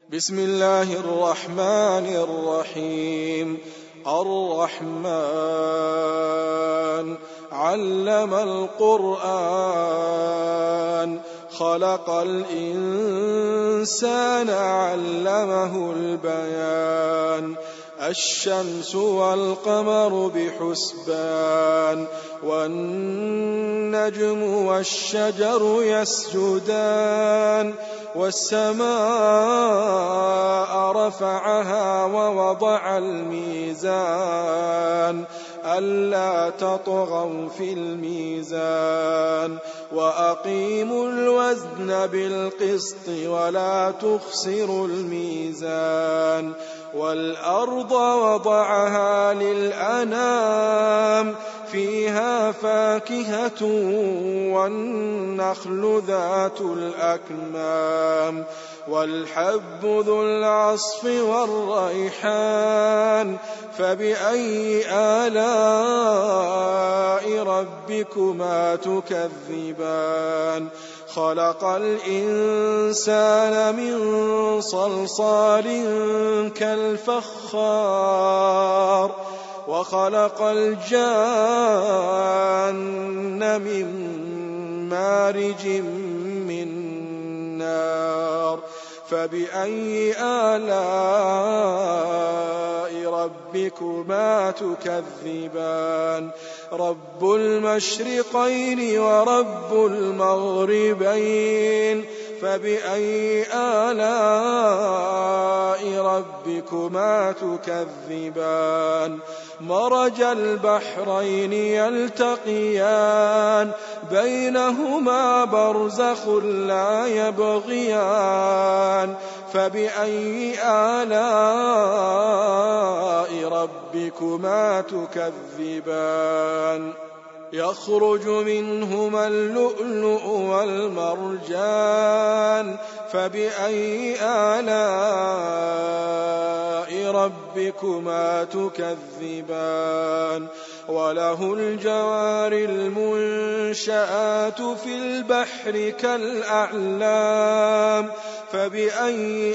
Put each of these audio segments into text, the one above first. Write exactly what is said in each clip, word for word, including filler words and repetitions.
بسم الله الرحمن الرحيم. الرحمن علم القرآن خلق الإنسان علمه البيان. الشمس والقمر بحسبان والنجم والشجر يسجدان والسماء رفعها ووضع الميزان ألا تطغوا في الميزان وأقيموا الوزن بالقسط ولا تخسروا الميزان. والأرض وضعها للأنام فيها فاكهة والنخل ذات الأكمام والحب ذو العصف والريحان. فبأي آلاء ربكما تكذبان؟ خلق الإنسان من صلصال كالفخار وخلق الجان من مارج من نار. فبأي آلاء ربكما تكذبان؟ رب المشرقين ورب المغربين. فبأي آلاء ربكما تكذبان؟ مرج البحرين يلتقيان بينهما برزخ لا يبغيان. فبأي آلاء ربكما تكذبان؟ يخرج منهما اللؤلؤ والمرجان. فبأي آلاء ربكما تكذبان؟ وله الجوار المنشآت في البحر كالأعلام. فبأي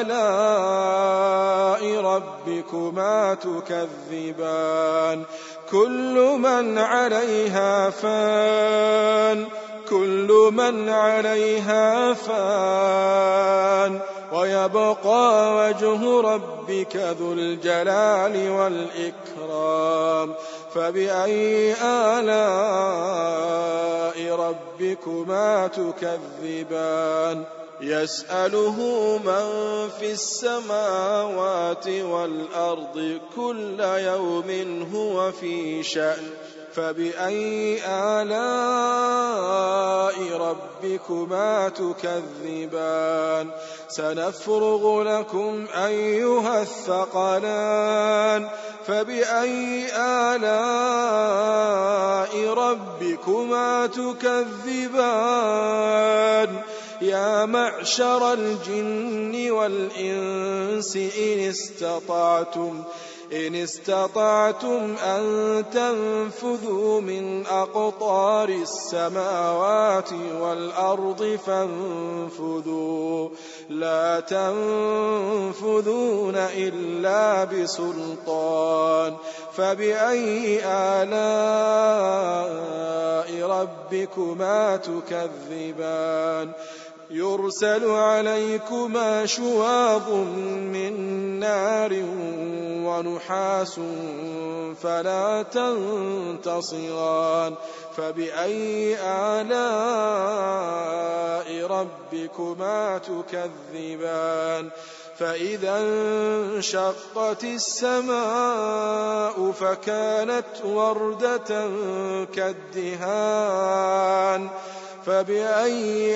آلاء ربكما تكذبان؟ كل من عليها فان كل من عليها فان ويبقى وجه ربك ذو الجلال والإكرام. فبأي آلاء ربكما تكذبان؟ يسأله من في السماوات والأرض كل يوم هو في شأن. فبأي آلاء ربكما تكذبان؟ سنفرغ لكم أيها الثقلان. فبأي آلاء ربكما تكذبان؟ يا معشر الجن والإنس إن استطعتم إن استطعتم أن تنفذوا من أقطار السماوات والأرض فانفذوا لا تنفذون إلا بسلطان. فبأي آلاء ربكما تكذبان؟ يرسل عليكما شواظ من نار ونحاس فلا تنتصران. فبأي آلاء ربكما تكذبان؟ فإذا انشقت السماء فكانت وردة كالدهان. فبأي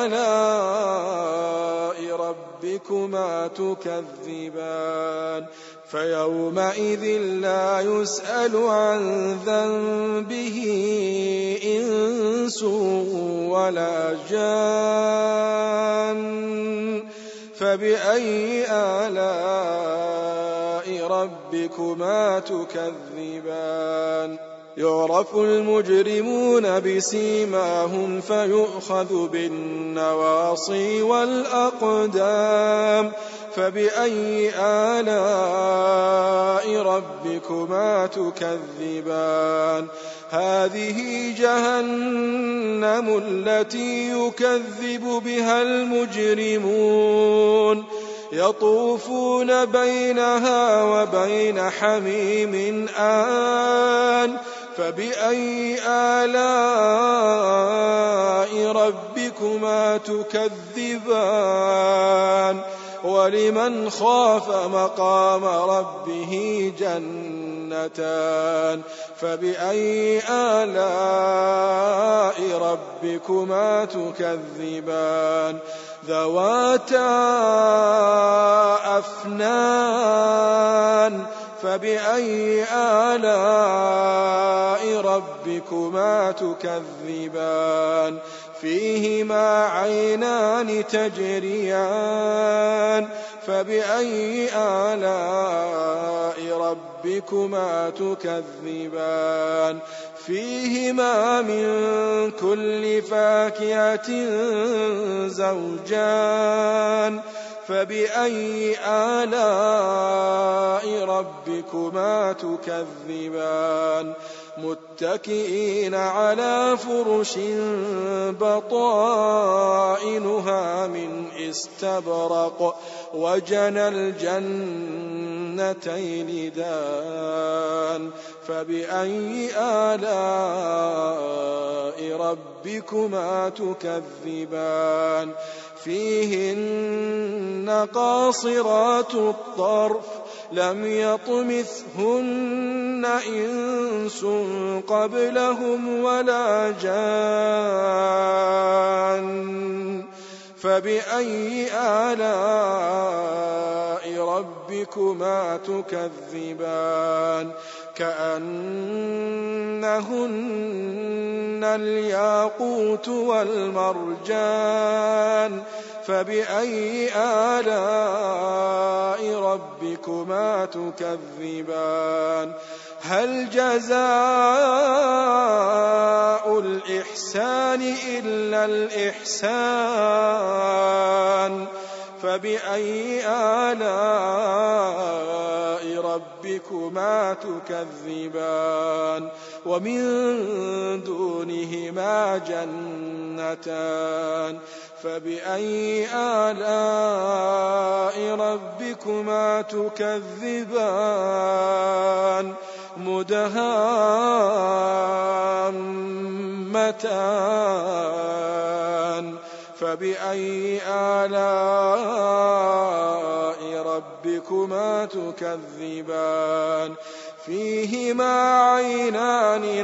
آلاء ربكما تكذبان؟ فيومئذ لا يسأل عن ذنبه إنس ولا جان. فبأي آلاء ربكما تكذبان؟ يعرف المجرمون بسيماهم فيؤخذ بالنواصي والأقدام فبأي آلاء ربكما تكذبان هذه جهنم التي يكذب بها المجرمون يطوفون بينها وبين حميم آن فبأي آلاء ربكما تكذبان ولمن خاف مقام ربه جنتان فبأي آلاء ربكما تكذبان ذواتا أفنان فبأي آلاء ربكما تكذبان فيهما عينان تجريان فبأي آلاء ربكما تكذبان فيهما من كل فاكهة زوجان فبأي آلاء ربكما تكذبان متكئين على فرش بطائنها من استبرق وجنى الجنتين دان فبأي آلاء ربكما تكذبان فيهن قاصرات الطرف لم يطمثهن إنس قبلهم ولا جان فبأي آلاء ربكما تكذبان كأنهن الياقوت والمرجان فبأي آلاء ربكما تكذبان هل جزاء الإحسان إلا الإحسان فبأي آلاء ربكما تكذبان ومن دونهما جنتان فبأي آلاء ربكما تكذبان مدهامتان فبأي آلاء ربكما تكذبان فيهما عينان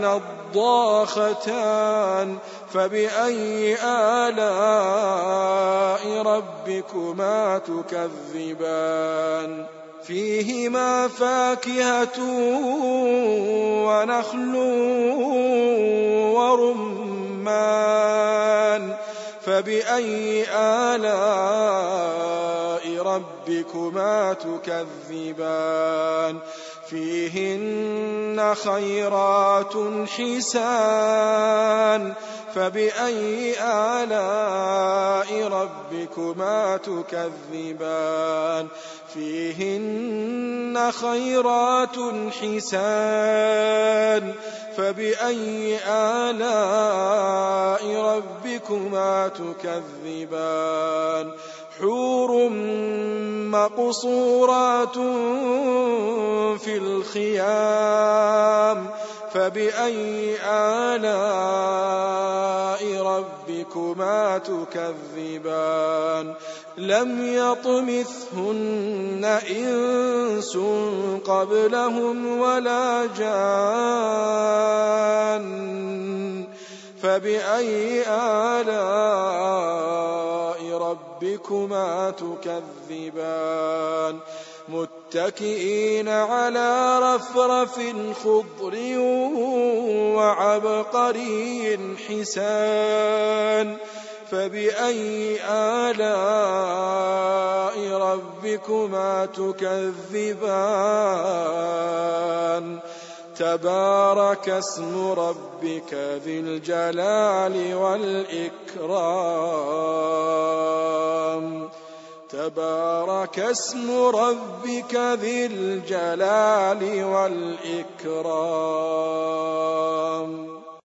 نضاختان فبأي آلاء ربكما تكذبان فيهما فاكهة ونخل ورمان فبأي آلاء ربكما تكذبان فيهن خيرات حسان فبأي آلاء ربكما تكذبان فيهن خيرات حسان فبأي آلاء ربكما تكذبان حور مقصورات في الخيام فبأي آلاء ربكما تكذبان لم يطمثهن إنس قبلهم ولا جان فبأي آلاء ربكما تكذبان متكئين على رفرف خضر وعبقري حسان فبأي آلاء ربكما تكذبان تبارك اسم ربك ذي الجلال والإكرام تبارك اسم ربك ذي الجلال والإكرام.